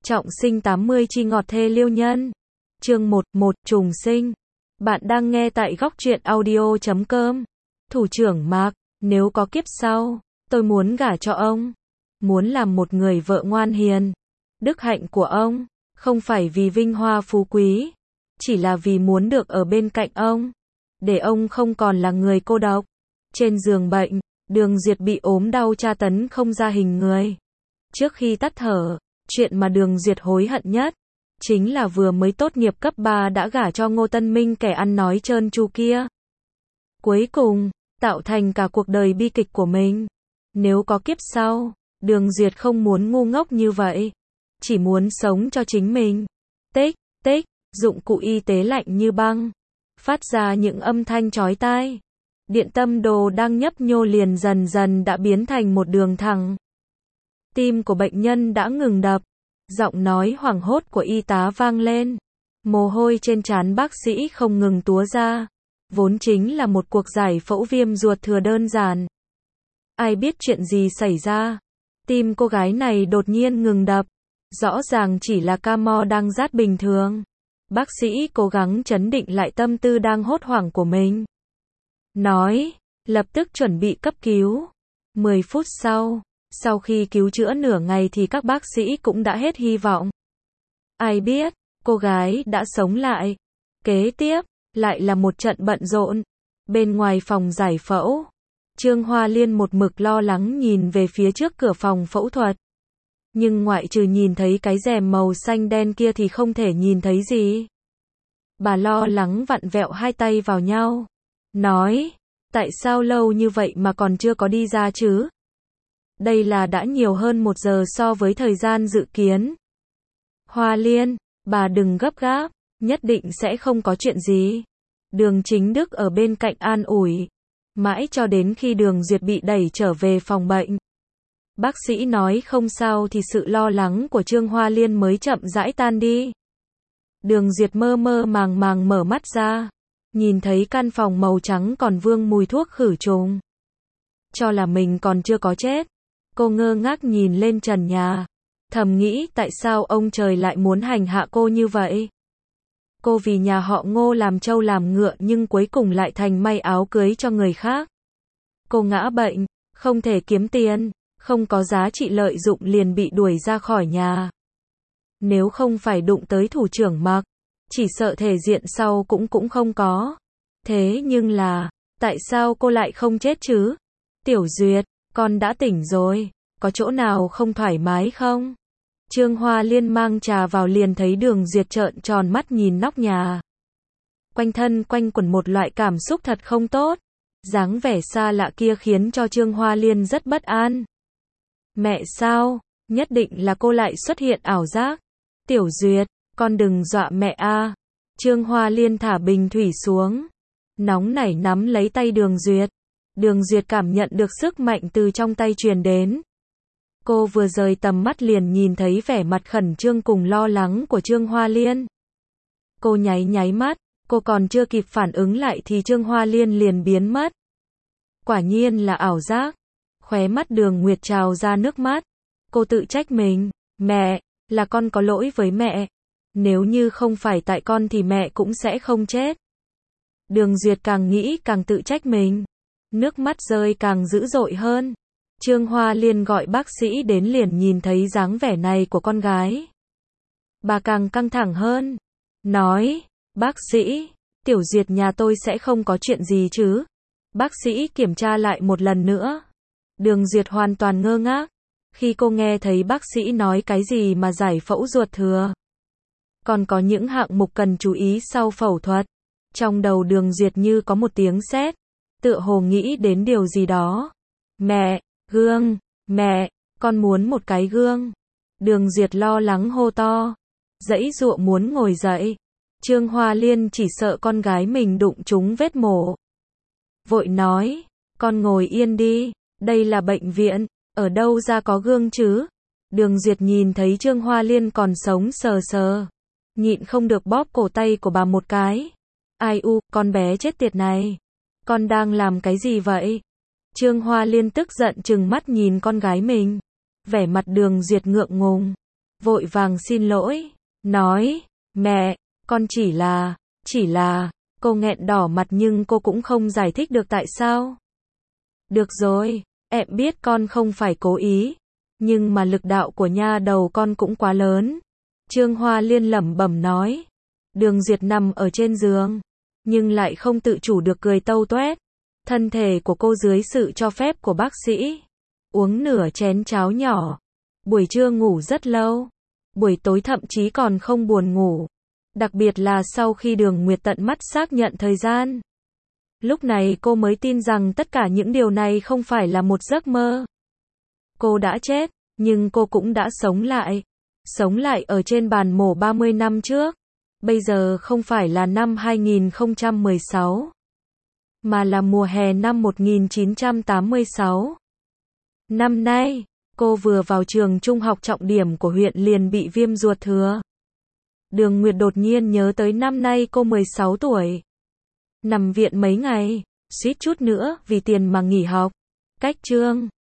Trọng sinh 80 chi ngọt thê liêu nhân. Chương 1, trùng sinh. Bạn đang nghe tại góc truyện audio.com. Thủ trưởng Mạc, nếu có kiếp sau, tôi muốn gả cho ông. Muốn làm một người vợ ngoan hiền. Đức hạnh của ông, không phải vì vinh hoa phú quý, chỉ là vì muốn được ở bên cạnh ông. Để ông không còn là người cô độc. Trên giường bệnh, Đường Duyệt bị ốm đau tra tấn không ra hình người. Trước khi tắt thở, chuyện mà Đường Duyệt hối hận nhất chính là vừa mới tốt nghiệp cấp 3 đã gả cho Ngô Tân Minh, kẻ ăn nói trơn tru kia. Cuối cùng, tạo thành cả cuộc đời bi kịch của mình. Nếu có kiếp sau, Đường Duyệt không muốn ngu ngốc như vậy, chỉ muốn sống cho chính mình. Tích, tích, dụng cụ y tế lạnh như băng, phát ra những âm thanh chói tai. Điện tâm đồ đang nhấp nhô liền dần dần đã biến thành một đường thẳng. Tim của bệnh nhân đã ngừng đập. Giọng nói hoảng hốt của y tá vang lên. Mồ hôi trên trán bác sĩ không ngừng túa ra. Vốn chính là một cuộc giải phẫu viêm ruột thừa đơn giản. Ai biết chuyện gì xảy ra. Tim cô gái này đột nhiên ngừng đập. Rõ ràng chỉ là ca mo đang rát bình thường. Bác sĩ cố gắng trấn định lại tâm tư đang hốt hoảng của mình. Nói, lập tức chuẩn bị cấp cứu. 10 phút sau khi cứu chữa nửa ngày thì các bác sĩ cũng đã hết hy vọng. Ai biết, cô gái đã sống lại. Kế tiếp, lại là một trận bận rộn. Bên ngoài phòng giải phẫu, Trương Hoa Liên một mực lo lắng nhìn về phía trước cửa phòng phẫu thuật. Nhưng ngoại trừ nhìn thấy cái rèm màu xanh đen kia thì không thể nhìn thấy gì. Bà lo lắng vặn vẹo hai tay vào nhau. Nói, tại sao lâu như vậy mà còn chưa có đi ra chứ? Đây là đã nhiều hơn 1 giờ so với thời gian dự kiến. Hoa Liên, bà đừng gấp gáp, nhất định sẽ không có chuyện gì. Đường Chính Đức ở bên cạnh an ủi. Mãi cho đến khi Đường Duyệt bị đẩy trở về phòng bệnh. Bác sĩ nói không sao thì sự lo lắng của Trương Hoa Liên mới chậm rãi tan đi. Đường Duyệt mơ mơ màng màng mở mắt ra. Nhìn thấy căn phòng màu trắng còn vương mùi thuốc khử trùng. Cho là mình còn chưa có chết. Cô ngơ ngác nhìn lên trần nhà. Thầm nghĩ tại sao ông trời lại muốn hành hạ cô như vậy. Cô vì nhà họ Ngô làm trâu làm ngựa nhưng cuối cùng lại thành may áo cưới cho người khác. Cô ngã bệnh, không thể kiếm tiền, không có giá trị lợi dụng liền bị đuổi ra khỏi nhà. Nếu không phải đụng tới thủ trưởng Mạc, chỉ sợ thể diện sau cũng không có. Thế nhưng là, tại sao cô lại không chết chứ? Tiểu Duyệt, con đã tỉnh rồi, có chỗ nào không thoải mái không? Trương Hoa Liên mang trà vào liền thấy Đường Duyệt trợn tròn mắt nhìn nóc nhà. Quanh thân quanh quẩn một loại cảm xúc thật không tốt. Dáng vẻ xa lạ kia khiến cho Trương Hoa Liên rất bất an. Mẹ sao? Nhất định là cô lại xuất hiện ảo giác. Tiểu Duyệt, con đừng dọa mẹ a. Trương Hoa Liên thả bình thủy xuống. Nóng nảy nắm lấy tay Đường Duyệt. Đường Duyệt cảm nhận được sức mạnh từ trong tay truyền đến. Cô vừa rời tầm mắt liền nhìn thấy vẻ mặt khẩn trương cùng lo lắng của Trương Hoa Liên. Cô nháy mắt, cô còn chưa kịp phản ứng lại thì Trương Hoa Liên liền biến mất. Quả nhiên là ảo giác. Khóe mắt Đường Nguyệt trào ra nước mắt. Cô tự trách mình. Mẹ, là con có lỗi với mẹ. Nếu như không phải tại con thì mẹ cũng sẽ không chết. Đường Duyệt càng nghĩ càng tự trách mình. Nước mắt rơi càng dữ dội hơn. Trương Hoa Liên gọi bác sĩ đến liền nhìn thấy dáng vẻ này của con gái. Bà càng căng thẳng hơn. Nói, bác sĩ, Tiểu Duyệt nhà tôi sẽ không có chuyện gì chứ? Bác sĩ kiểm tra lại một lần nữa. Đường Duyệt hoàn toàn ngơ ngác. Khi cô nghe thấy bác sĩ nói cái gì mà giải phẫu ruột thừa. Còn có những hạng mục cần chú ý sau phẫu thuật. Trong đầu Đường Duyệt như có một tiếng sét. Tựa hồ nghĩ đến điều gì đó. Mẹ, gương, mẹ, con muốn một cái gương. Đường Duyệt lo lắng hô to. Giãy giụa muốn ngồi dậy. Trương Hoa Liên chỉ sợ con gái mình đụng trúng vết mổ. Vội nói, con ngồi yên đi, đây là bệnh viện, ở đâu ra có gương chứ? Đường Duyệt nhìn thấy Trương Hoa Liên còn sống sờ sờ. Nhịn không được bóp cổ tay của bà một cái. Ai u, con bé chết tiệt này. Con đang làm cái gì vậy? Trương Hoa Liên tức giận trừng mắt nhìn con gái mình. Vẻ mặt Đường Duyệt ngượng ngùng. vội vàng xin lỗi, nói, mẹ, con chỉ là, cô nghẹn đỏ mặt nhưng cô cũng không giải thích được tại sao. Được rồi, em biết con không phải cố ý, nhưng mà lực đạo của nha đầu con cũng quá lớn. Trương Hoa Liên lẩm bẩm nói. Đường Duyệt nằm ở trên giường, nhưng lại không tự chủ được cười tâu toét. Thân thể của cô dưới sự cho phép của bác sĩ, uống nửa chén cháo nhỏ. Buổi trưa ngủ rất lâu, buổi tối thậm chí còn không buồn ngủ. Đặc biệt là sau khi Đường Nguyệt tận mắt xác nhận thời gian. Lúc này cô mới tin rằng tất cả những điều này không phải là một giấc mơ. Cô đã chết, nhưng cô cũng đã sống lại. Sống lại ở trên bàn mổ 30 năm trước. Bây giờ không phải là năm 2016, mà là mùa hè năm 1986. Năm nay, cô vừa vào trường trung học trọng điểm của huyện liền bị viêm ruột thừa. Đường Nguyệt đột nhiên nhớ tới năm nay cô 16 tuổi. Nằm viện mấy ngày, suýt chút nữa vì tiền mà nghỉ học. Cách Trương